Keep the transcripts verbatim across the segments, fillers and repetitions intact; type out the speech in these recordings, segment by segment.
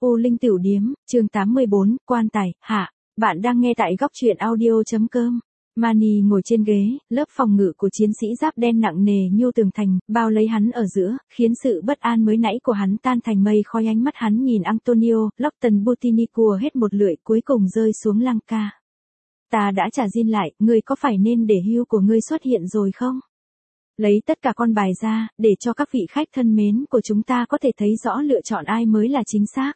U Linh Tửu Điếm, chương tám mươi bốn, quan tài, hạ. Bạn đang nghe tại góc truyện audio.com. Manny ngồi trên ghế, lớp phòng ngự của chiến sĩ giáp đen nặng nề như tường thành, bao lấy hắn ở giữa, khiến sự bất an mới nãy của hắn tan thành mây khói. Ánh mắt hắn nhìn Antonio, Locton Butinicua hết một lượt cuối cùng rơi xuống Lanka. Ta đã trả zin lại, ngươi có phải nên để hưu của ngươi xuất hiện rồi không? Lấy tất cả con bài ra, để cho các vị khách thân mến của chúng ta có thể thấy rõ lựa chọn ai mới là chính xác.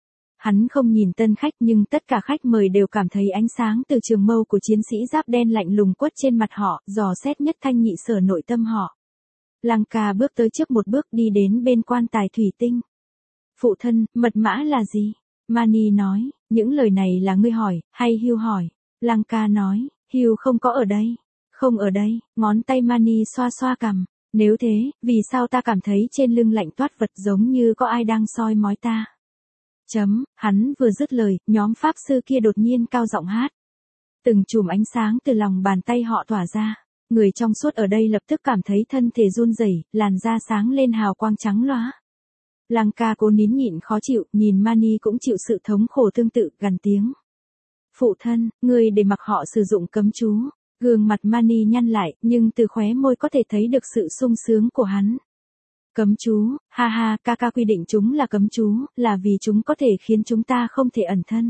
Hắn không nhìn tân khách nhưng tất cả khách mời đều cảm thấy ánh sáng từ trường mâu của chiến sĩ giáp đen lạnh lùng quất trên mặt họ, dò xét nhất thanh nhị sở nội tâm họ. Lanka bước tới trước một bước đi đến bên quan tài thủy tinh. Phụ thân, mật mã là gì? Manny nói, những lời này là ngươi hỏi, hay Hugh hỏi? Lanka nói, Hugh không có ở đây. Không ở đây, ngón tay Manny xoa xoa cằm. Nếu thế, vì sao ta cảm thấy trên lưng lạnh toát vật giống như có ai đang soi mói ta? Chấm, hắn vừa dứt lời, nhóm pháp sư kia đột nhiên cao giọng hát. Từng chùm ánh sáng từ lòng bàn tay họ tỏa ra. Người trong suốt ở đây lập tức cảm thấy thân thể run rẩy, làn da sáng lên hào quang trắng lóa. Lanka cố nín nhịn khó chịu, nhìn Manny cũng chịu sự thống khổ tương tự, gằn tiếng. Phụ thân, người để mặc họ sử dụng cấm chú. Gương mặt Manny nhăn lại, nhưng từ khóe môi có thể thấy được sự sung sướng của hắn. Cấm chú, ha ha, ca ca quy định chúng là cấm chú, là vì chúng có thể khiến chúng ta không thể ẩn thân.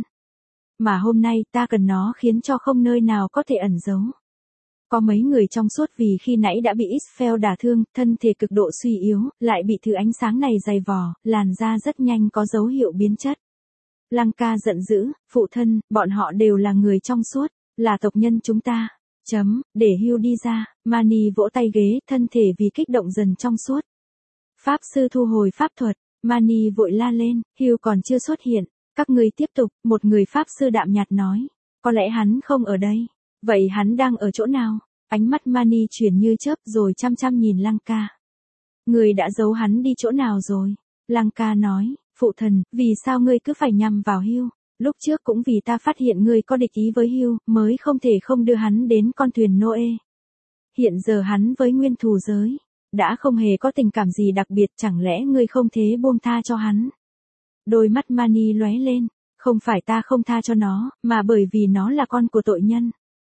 Mà hôm nay ta cần nó khiến cho không nơi nào có thể ẩn giấu. Có mấy người trong suốt vì khi nãy đã bị Isfel đả thương, thân thể cực độ suy yếu, lại bị thứ ánh sáng này dày vò, làn da rất nhanh có dấu hiệu biến chất. Lanka giận dữ, phụ thân, bọn họ đều là người trong suốt, là tộc nhân chúng ta. Chấm, để Hugh đi ra, Manny vỗ tay ghế, thân thể vì kích động dần trong suốt. Pháp sư thu hồi pháp thuật, Manny vội la lên, Hugh còn chưa xuất hiện, các ngươi tiếp tục, một người pháp sư đạm nhạt nói, có lẽ hắn không ở đây, vậy hắn đang ở chỗ nào? Ánh mắt Manny chuyển như chớp rồi chăm chăm nhìn Lanka. Người đã giấu hắn đi chỗ nào rồi? Lanka nói, phụ thần, vì sao ngươi cứ phải nhằm vào Hugh? Lúc trước cũng vì ta phát hiện ngươi có địch ý với Hugh, mới không thể không đưa hắn đến con thuyền Noe. Hiện giờ hắn với nguyên thù giới, đã không hề có tình cảm gì đặc biệt, chẳng lẽ ngươi không thế buông tha cho hắn? Đôi mắt Manny lóe lên, không phải ta không tha cho nó, mà bởi vì nó là con của tội nhân.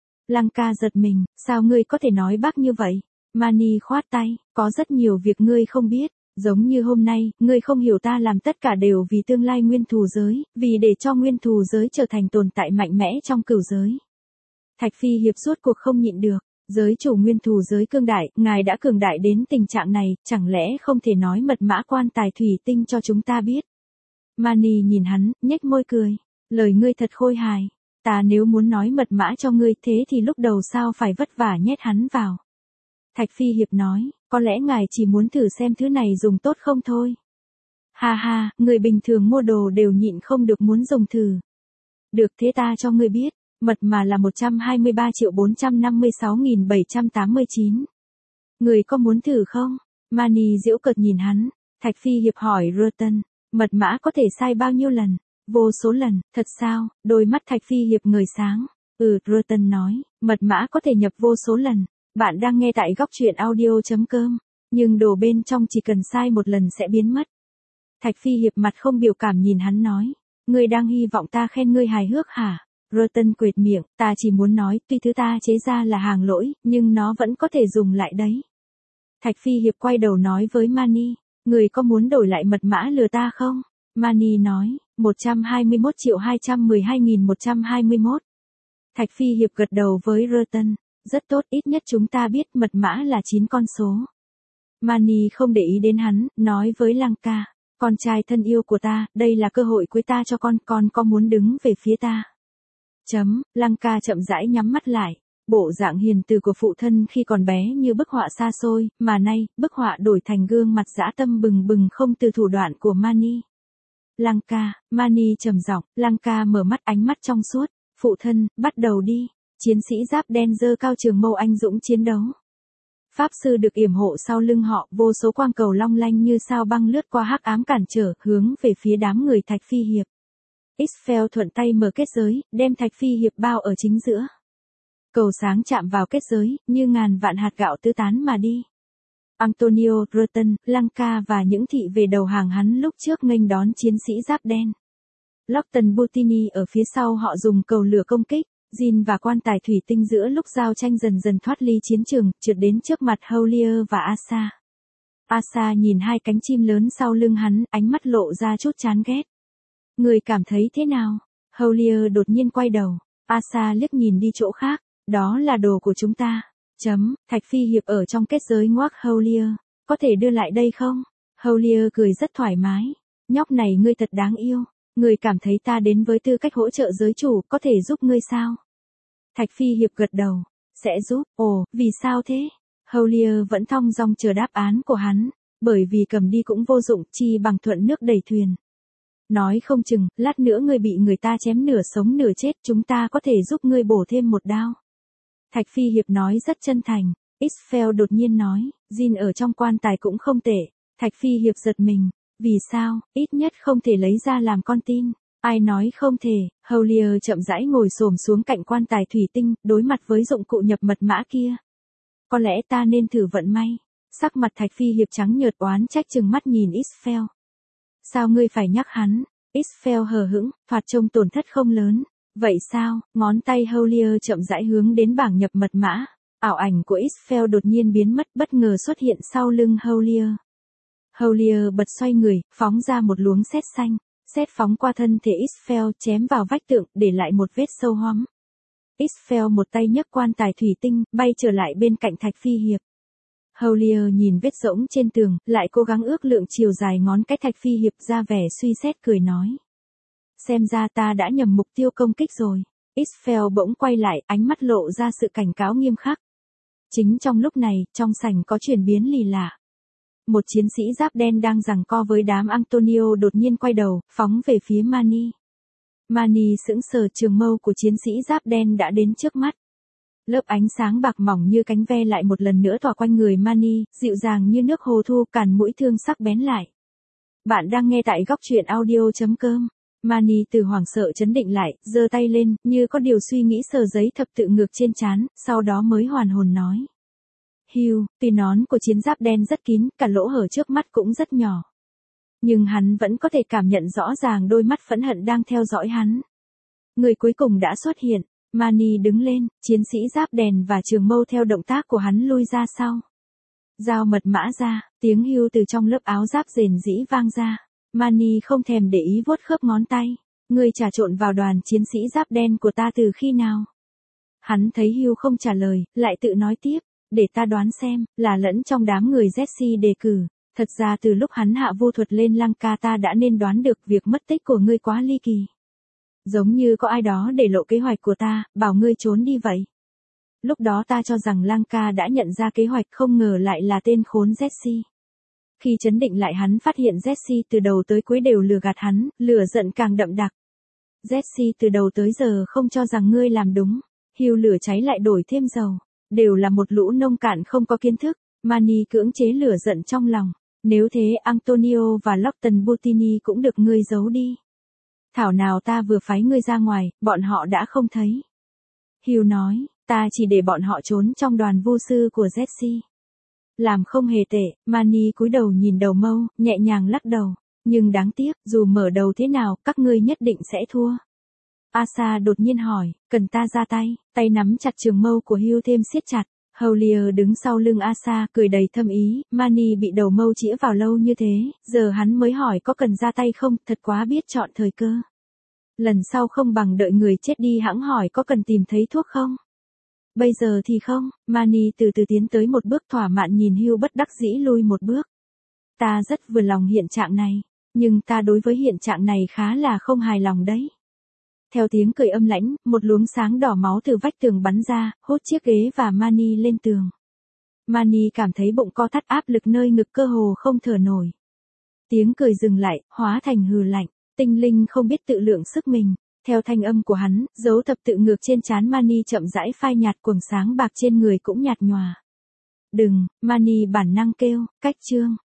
Lanka giật mình, sao ngươi có thể nói bác như vậy? Manny khoát tay, có rất nhiều việc ngươi không biết. Giống như hôm nay, ngươi không hiểu ta làm tất cả đều vì tương lai nguyên thù giới, vì để cho nguyên thù giới trở thành tồn tại mạnh mẽ trong cửu giới. Thạch Phi Hiệp suốt cuộc không nhịn được, giới chủ nguyên thù giới cương đại, ngài đã cường đại đến tình trạng này, chẳng lẽ không thể nói mật mã quan tài thủy tinh cho chúng ta biết? Manny nhìn hắn, nhếch môi cười, lời ngươi thật khôi hài, ta nếu muốn nói mật mã cho ngươi thế thì lúc đầu sao phải vất vả nhét hắn vào? Thạch Phi Hiệp nói, có lẽ ngài chỉ muốn thử xem thứ này dùng tốt không thôi. Ha ha, người bình thường mua đồ đều nhịn không được muốn dùng thử. Được thế ta cho ngươi biết, mật mà là một trăm hai mươi ba triệu bốn trăm năm mươi sáu nghìn bảy trăm tám mươi chín. Người có muốn thử không? Manny giễu cợt nhìn hắn, Thạch Phi Hiệp hỏi Rutten, mật mã có thể sai bao nhiêu lần? Vô số lần, thật sao? Đôi mắt Thạch Phi Hiệp ngời sáng. Ừ, Rutten nói, mật mã có thể nhập vô số lần. Bạn đang nghe tại góc truyện audio.com, nhưng đồ bên trong chỉ cần sai một lần sẽ biến mất. Thạch Phi Hiệp mặt không biểu cảm nhìn hắn nói, ngươi đang hy vọng ta khen ngươi hài hước hả? Rutten quệt miệng, ta chỉ muốn nói, tuy thứ ta chế ra là hàng lỗi, nhưng nó vẫn có thể dùng lại đấy. Thạch Phi Hiệp quay đầu nói với Manny, ngươi có muốn đổi lại mật mã lừa ta không? Manny nói, một trăm hai mươi mốt triệu hai trăm mười hai nghìn một trăm hai mươi mốt. Thạch Phi Hiệp gật đầu với Rutten. Rất tốt, ít nhất chúng ta biết mật mã là chín con số. Manny không để ý đến hắn, nói với Lanka, con trai thân yêu của ta, đây là cơ hội cuối ta cho con, con có muốn đứng về phía ta? Chấm, Lanka chậm rãi nhắm mắt lại, bộ dạng hiền từ của phụ thân khi còn bé như bức họa xa xôi, mà nay, bức họa đổi thành gương mặt dã tâm bừng bừng không từ thủ đoạn của Manny. Lanka, Manny trầm giọng, Lanka mở mắt ánh mắt trong suốt, phụ thân, bắt đầu đi. Chiến sĩ giáp đen giơ cao trường mâu anh dũng chiến đấu. Pháp sư được yểm hộ sau lưng họ, vô số quang cầu long lanh như sao băng lướt qua hắc ám cản trở, hướng về phía đám người Thạch Phi Hiệp. Isfel thuận tay mở kết giới, đem Thạch Phi Hiệp bao ở chính giữa. Cầu sáng chạm vào kết giới, như ngàn vạn hạt gạo tứ tán mà đi. Antonio, Rutten, Lanka và những thị về đầu hàng hắn lúc trước nghênh đón chiến sĩ giáp đen. Lockton Butini ở phía sau họ dùng cầu lửa công kích. Jin và quan tài thủy tinh giữa lúc giao tranh dần dần thoát ly chiến trường, trượt đến trước mặt Howlier và Asa. Asa nhìn hai cánh chim lớn sau lưng hắn, ánh mắt lộ ra chút chán ghét. Người cảm thấy thế nào? Howlier đột nhiên quay đầu. Asa liếc nhìn đi chỗ khác. Đó là đồ của chúng ta. Chấm, Thạch Phi Hiệp ở trong kết giới ngoác Howlier. Có thể đưa lại đây không? Howlier cười rất thoải mái. Nhóc này ngươi thật đáng yêu. Người cảm thấy ta đến với tư cách hỗ trợ giới chủ, có thể giúp ngươi sao? Thạch Phi Hiệp gật đầu. Sẽ giúp. Ồ, vì sao thế? Howlier vẫn thong dong chờ đáp án của hắn. Bởi vì cầm đi cũng vô dụng, chi bằng thuận nước đẩy thuyền. Nói không chừng, lát nữa ngươi bị người ta chém nửa sống nửa chết, chúng ta có thể giúp ngươi bổ thêm một đao. Thạch Phi Hiệp nói rất chân thành. Isfel đột nhiên nói, Jin ở trong quan tài cũng không tệ. Thạch Phi Hiệp giật mình. Vì sao, ít nhất không thể lấy ra làm con tin. Ai nói không thể? Howlier chậm rãi ngồi xổm xuống cạnh quan tài thủy tinh, đối mặt với dụng cụ nhập mật mã kia. Có lẽ ta nên thử vận may. Sắc mặt Thạch Phi Hiệp trắng nhợt oán trách chừng mắt nhìn Isfel. Sao ngươi phải nhắc hắn? Isfel hờ hững, thoạt trông tổn thất không lớn. Vậy sao? Ngón tay Howlier chậm rãi hướng đến bảng nhập mật mã. Ảo ảnh của Isfel đột nhiên biến mất, bất ngờ xuất hiện sau lưng Howlier. Howlier bật xoay người, phóng ra một luống sét xanh. Sét phóng qua thân thể Isfel, chém vào vách tượng, để lại một vết sâu hoắm. Isfel một tay nhấc quan tài thủy tinh, bay trở lại bên cạnh Thạch Phi Hiệp. Howlier nhìn vết rỗng trên tường, lại cố gắng ước lượng chiều dài ngón cái. Thạch Phi Hiệp ra vẻ suy xét cười nói. Xem ra ta đã nhầm mục tiêu công kích rồi. Isfel bỗng quay lại, ánh mắt lộ ra sự cảnh cáo nghiêm khắc. Chính trong lúc này, trong sảnh có chuyển biến lì lạ. Một chiến sĩ giáp đen đang giằng co với đám Antonio đột nhiên quay đầu, phóng về phía Mani. Mani sững sờ, trường mâu của chiến sĩ giáp đen đã đến trước mắt. Lớp ánh sáng bạc mỏng như cánh ve lại một lần nữa tỏa quanh người Mani, dịu dàng như nước hồ thu, càn mũi thương sắc bén lại. Bạn đang nghe tại góc truyện audio chấm com. Mani từ hoảng sợ chấn định lại, giơ tay lên, như có điều suy nghĩ, sờ giấy thập tự ngược trên trán, sau đó mới hoàn hồn nói. Hugh, tuy nón của chiến giáp đen rất kín, cả lỗ hở trước mắt cũng rất nhỏ. Nhưng hắn vẫn có thể cảm nhận rõ ràng đôi mắt phẫn hận đang theo dõi hắn. Người cuối cùng đã xuất hiện. Mani đứng lên, chiến sĩ giáp đèn và trường mâu theo động tác của hắn lui ra sau. Dao mật mã ra, tiếng hưu từ trong lớp áo giáp rền rĩ vang ra. Mani không thèm để ý vuốt khớp ngón tay. Ngươi trà trộn vào đoàn chiến sĩ giáp đen của ta từ khi nào? Hắn thấy hưu không trả lời, lại tự nói tiếp. Để ta đoán xem, là lẫn trong đám người Jesse đề cử. Thật ra từ lúc hắn hạ vô thuật lên Lanka ta đã nên đoán được việc mất tích của ngươi quá ly kỳ. Giống như có ai đó để lộ kế hoạch của ta, bảo ngươi trốn đi vậy. Lúc đó ta cho rằng Lanka đã nhận ra kế hoạch, không ngờ lại là tên khốn Jesse. Khi chấn định lại hắn phát hiện Jesse từ đầu tới cuối đều lừa gạt hắn, lửa giận càng đậm đặc. Jesse từ đầu tới giờ không cho rằng ngươi làm đúng. Hiu lửa cháy lại đổi thêm dầu. Đều là một lũ nông cạn không có kiến thức. Mani cưỡng chế lửa giận trong lòng. Nếu thế Antonio và Lockton Butini cũng được ngươi giấu đi. Thảo nào ta vừa phái ngươi ra ngoài, bọn họ đã không thấy. Hugh nói, ta chỉ để bọn họ trốn trong đoàn vu sư của Jesse. Làm không hề tệ. Mani cúi đầu nhìn đầu mâu, nhẹ nhàng lắc đầu. Nhưng đáng tiếc, dù mở đầu thế nào, các ngươi nhất định sẽ thua. Asa đột nhiên hỏi, cần ta ra tay? Tay nắm chặt trường mâu của Hugh thêm siết chặt. Howlier đứng sau lưng Asa, cười đầy thâm ý. Mani bị đầu mâu chĩa vào lâu như thế, giờ hắn mới hỏi có cần ra tay không, thật quá biết chọn thời cơ. Lần sau không bằng đợi người chết đi hãng hỏi có cần tìm thấy thuốc không? Bây giờ thì không. Mani từ từ tiến tới một bước, thỏa mãn nhìn Hugh bất đắc dĩ lui một bước. Ta rất vừa lòng hiện trạng này, nhưng ta đối với hiện trạng này khá là không hài lòng đấy. Theo tiếng cười âm lãnh, một luống sáng đỏ máu từ vách tường bắn ra, hút chiếc ghế và Mani lên tường. Mani cảm thấy bụng co thắt, áp lực nơi ngực cơ hồ không thở nổi. Tiếng cười dừng lại, hóa thành hừ lạnh. Tinh linh không biết tự lượng sức mình. Theo thanh âm của hắn, dấu thập tự ngược trên trán Mani chậm rãi phai nhạt, quầng sáng bạc trên người cũng nhạt nhòa. Đừng, Mani bản năng kêu, cách chương.